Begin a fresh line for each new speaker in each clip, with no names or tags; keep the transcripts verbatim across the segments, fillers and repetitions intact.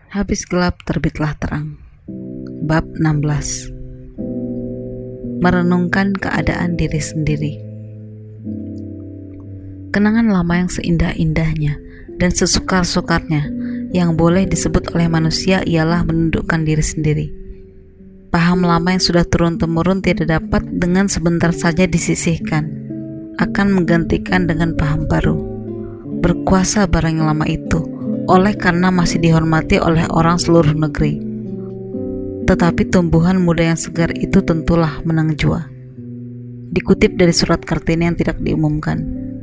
Habis gelap terbitlah terang. Bab enam belas. Merenungkan keadaan diri sendiri. Kenangan lama yang seindah-indahnya dan sesukar-sukarnya yang boleh disebut oleh manusia ialah menundukkan diri sendiri. Paham lama yang sudah turun-temurun tidak dapat dengan sebentar saja disisihkan, akan menggantikan dengan paham baru. Berkuasa barang yang lama itu, oleh karena masih dihormati oleh orang seluruh negeri. Tetapi tumbuhan muda yang segar itu tentulah menang jua. Dikutip dari surat Kartini yang tidak diumumkan.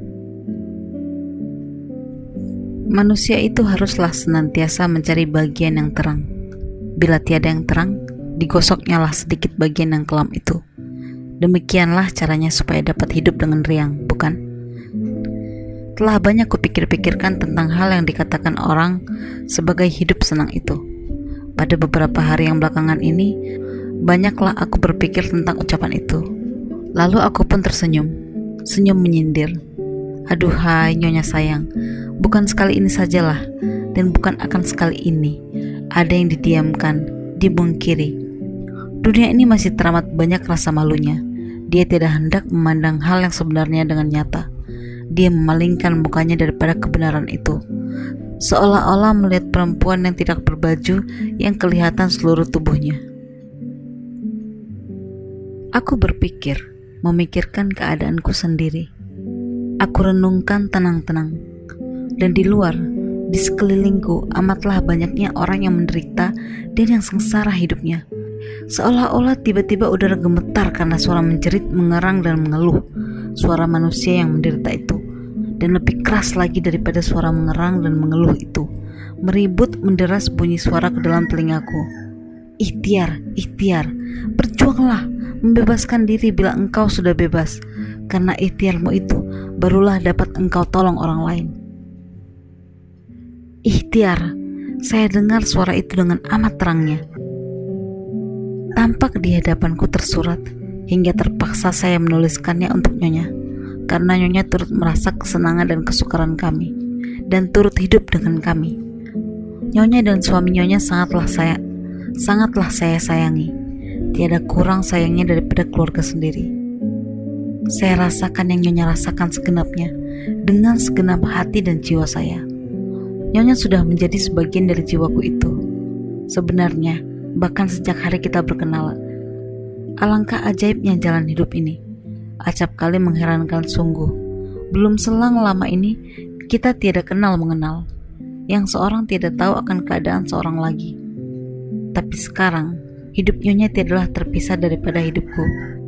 Manusia itu haruslah senantiasa mencari bagian yang terang. Bila tiada yang terang, digosoknyalah sedikit bagian yang kelam itu. Demikianlah caranya supaya dapat hidup dengan riang, bukan? Telah banyak kupikir-pikirkan tentang hal yang dikatakan orang sebagai hidup senang itu. Pada beberapa hari yang belakangan ini, banyaklah aku berpikir tentang ucapan itu. Lalu aku pun tersenyum, senyum menyindir. Aduhai nyonya sayang, bukan sekali ini sajalah, dan bukan akan sekali ini. Ada yang didiamkan, dibungkiri. Dunia ini masih teramat banyak rasa malunya. Dia tidak hendak memandang hal yang sebenarnya dengan nyata. Dia memalingkan mukanya daripada kebenaran itu, seolah-olah melihat perempuan yang tidak berbaju yang kelihatan seluruh tubuhnya. Aku berpikir, memikirkan keadaanku sendiri. Aku renungkan tenang-tenang. Dan di luar, di sekelilingku amatlah banyaknya orang yang menderita dan yang sengsara hidupnya. Seolah-olah tiba-tiba udara gemetar karena suara menjerit, mengerang dan mengeluh. Suara manusia yang menderita itu, dan lebih keras lagi daripada suara mengerang dan mengeluh itu, meribut menderas bunyi suara ke dalam telingaku. Ikhtiar, ikhtiar, berjuanglah, membebaskan diri bila engkau sudah bebas, karena ikhtiarmu itu barulah dapat engkau tolong orang lain. Ikhtiar, saya dengar suara itu dengan amat terangnya. Tampak di hadapanku tersurat, hingga terpaksa saya menuliskannya untuk Nyonya, karena Nyonya turut merasa kesenangan dan kesukaran kami, dan turut hidup dengan kami. Nyonya dan suami Nyonya sangatlah saya, sangatlah saya sayangi. Tiada kurang sayangnya daripada keluarga sendiri. Saya rasakan yang Nyonya rasakan segenapnya, dengan segenap hati dan jiwa saya. Nyonya sudah menjadi sebagian dari jiwaku itu. Sebenarnya, bahkan sejak hari kita berkenalan. Alangkah ajaibnya jalan hidup ini. Acap kali mengherankan sungguh. Belum selang lama ini, kita tiada kenal mengenal. Yang seorang tidak tahu akan keadaan seorang lagi. Tapi sekarang, hidup Nyonya tiadalah terpisah daripada hidupku.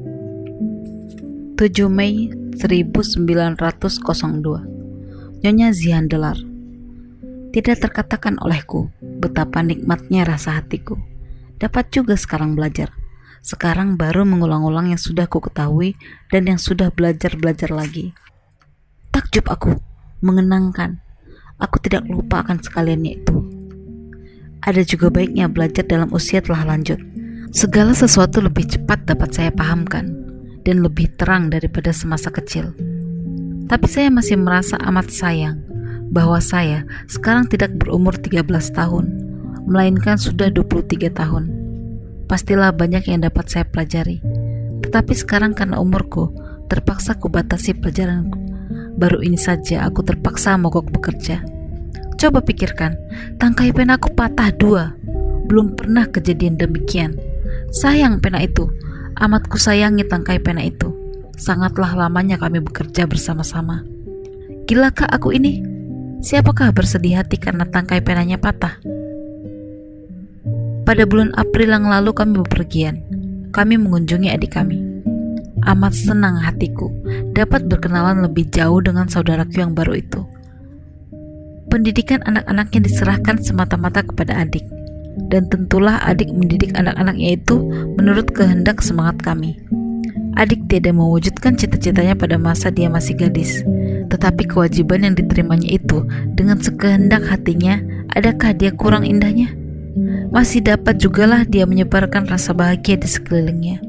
tujuh Mei seribu sembilan ratus dua. Nyonya Zihandelar. Tidak terkatakan olehku betapa nikmatnya rasa hatiku. Dapat juga sekarang belajar. Sekarang baru mengulang-ulang yang sudah ku ketahui dan yang sudah belajar-belajar lagi. Takjub aku, mengenangkan. Aku tidak lupa akan sekaliannya itu. Ada juga baiknya belajar dalam usia telah lanjut. Segala sesuatu lebih cepat dapat saya pahamkan dan lebih terang daripada semasa kecil. Tapi saya masih merasa amat sayang bahwa saya sekarang tidak berumur tiga belas tahun, melainkan sudah dua puluh tiga tahun. Pastilah banyak yang dapat saya pelajari. Tetapi sekarang karena umurku, terpaksa kubatasi pelajaranku. Baru ini saja aku terpaksa mogok bekerja. Coba pikirkan, tangkai penaku patah dua. Belum pernah kejadian demikian. Sayang pena itu, amat ku sayangi tangkai pena itu. Sangatlah lamanya kami bekerja bersama-sama. Gilakah aku ini? Siapakah bersedih hati karena tangkai penanya patah? Pada bulan April yang lalu kami bepergian. Kami mengunjungi adik kami. Amat senang hatiku dapat berkenalan lebih jauh dengan saudaraku yang baru itu. Pendidikan anak-anaknya diserahkan semata-mata kepada adik. Dan tentulah adik mendidik anak-anaknya itu menurut kehendak semangat kami. Adik tidak mewujudkan cita-citanya pada masa dia masih gadis. Tetapi kewajiban yang diterimanya itu dengan sekehendak hatinya, adakah dia kurang indahnya? Masih dapat jugalah dia menyebarkan rasa bahagia di sekelilingnya.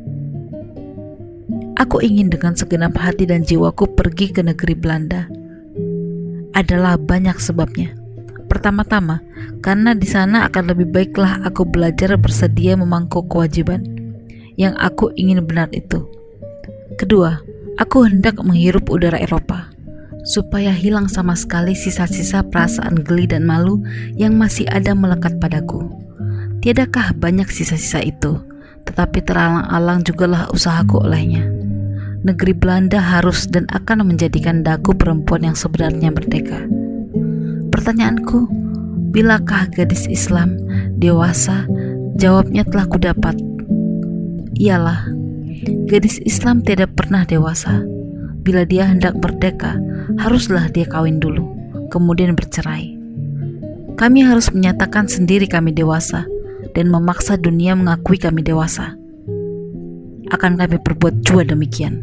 Aku ingin dengan segenap hati dan jiwaku pergi ke negeri Belanda. Adalah banyak sebabnya. Pertama-tama, karena di sana akan lebih baiklah aku belajar bersedia memangku kewajiban yang aku ingin benar itu. Kedua, aku hendak menghirup udara Eropa, supaya hilang sama sekali sisa-sisa perasaan geli dan malu yang masih ada melekat padaku. Tiadakah banyak sisa-sisa itu, tetapi teralang-alang jugalah usahaku olehnya. Negeri Belanda harus dan akan menjadikan daku perempuan yang sebenarnya merdeka. Pertanyaanku, bilakah gadis Islam dewasa? Jawabnya telah kudapat. Iyalah, gadis Islam tidak pernah dewasa. Bila dia hendak merdeka, haruslah dia kawin dulu, kemudian bercerai. Kami harus menyatakan sendiri kami dewasa dan memaksa dunia mengakui kami dewasa. Akan kami perbuat jua demikian.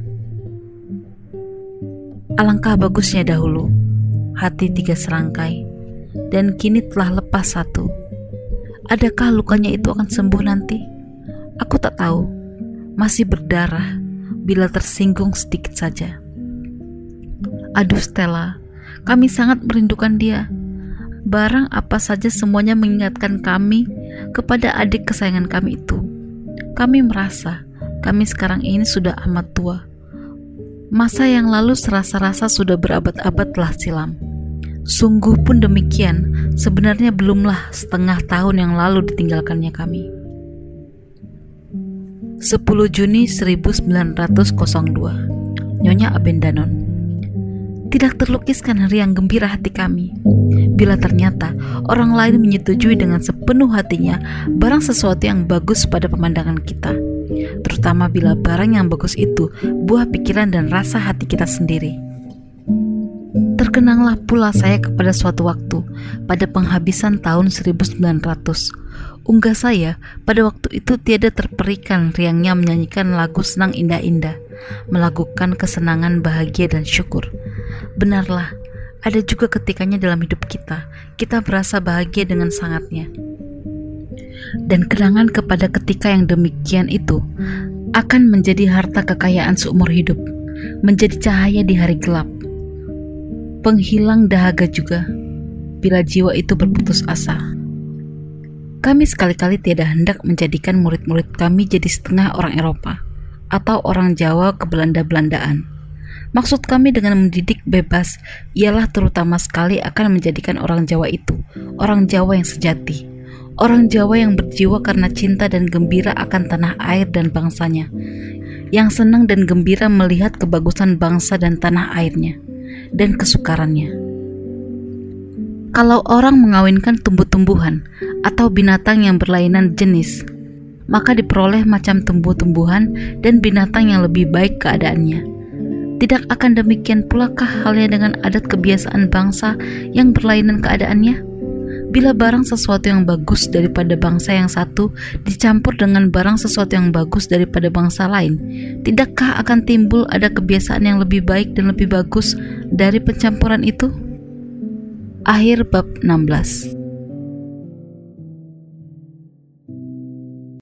Alangkah bagusnya dahulu hati tiga serangkai, dan kini telah lepas satu. Adakah lukanya itu akan sembuh nanti? Aku tak tahu. Masih berdarah bila tersinggung sedikit saja. Aduh Stella, kami sangat merindukan dia. Barang apa saja semuanya mengingatkan kami kepada adik kesayangan kami itu. Kami merasa kami sekarang ini sudah amat tua. Masa yang lalu serasa-rasa sudah berabad-abad telah silam. Sungguh pun demikian, sebenarnya belumlah setengah tahun yang lalu ditinggalkannya kami. sepuluh Juni seribu sembilan ratus dua. Nyonya Abendanon. Tidak terlukiskan riang gembira hati kami bila ternyata orang lain menyetujui dengan sepenuh hatinya barang sesuatu yang bagus pada pemandangan kita, terutama bila barang yang bagus itu buah pikiran dan rasa hati kita sendiri. Terkenanglah pula saya kepada suatu waktu pada penghabisan tahun seribu sembilan ratus. Unggah saya pada waktu itu tiada terperikan riangnya menyanyikan lagu senang indah-indah, melakukan kesenangan, bahagia dan syukur. Benarlah, ada juga ketikanya dalam hidup kita, kita merasa bahagia dengan sangatnya. Dan kenangan kepada ketika yang demikian itu akan menjadi harta kekayaan seumur hidup, menjadi cahaya di hari gelap, penghilang dahaga juga bila jiwa itu berputus asa. Kami sekali-kali tiada hendak menjadikan murid-murid kami jadi setengah orang Eropa atau orang Jawa kebelanda-belandaan. Maksud kami dengan mendidik bebas ialah terutama sekali akan menjadikan orang Jawa itu orang Jawa yang sejati, orang Jawa yang berjiwa karena cinta dan gembira akan tanah air dan bangsanya, yang senang dan gembira melihat kebagusan bangsa dan tanah airnya dan kesukarannya. Kalau orang mengawinkan tumbuh-tumbuhan atau binatang yang berlainan jenis, maka diperoleh macam tumbuh-tumbuhan dan binatang yang lebih baik keadaannya. Tidak akan demikian pulakah halnya dengan adat kebiasaan bangsa yang berlainan keadaannya? Bila barang sesuatu yang bagus daripada bangsa yang satu dicampur dengan barang sesuatu yang bagus daripada bangsa lain, tidakkah akan timbul ada kebiasaan yang lebih baik dan lebih bagus dari pencampuran itu? Akhir bab enam belas.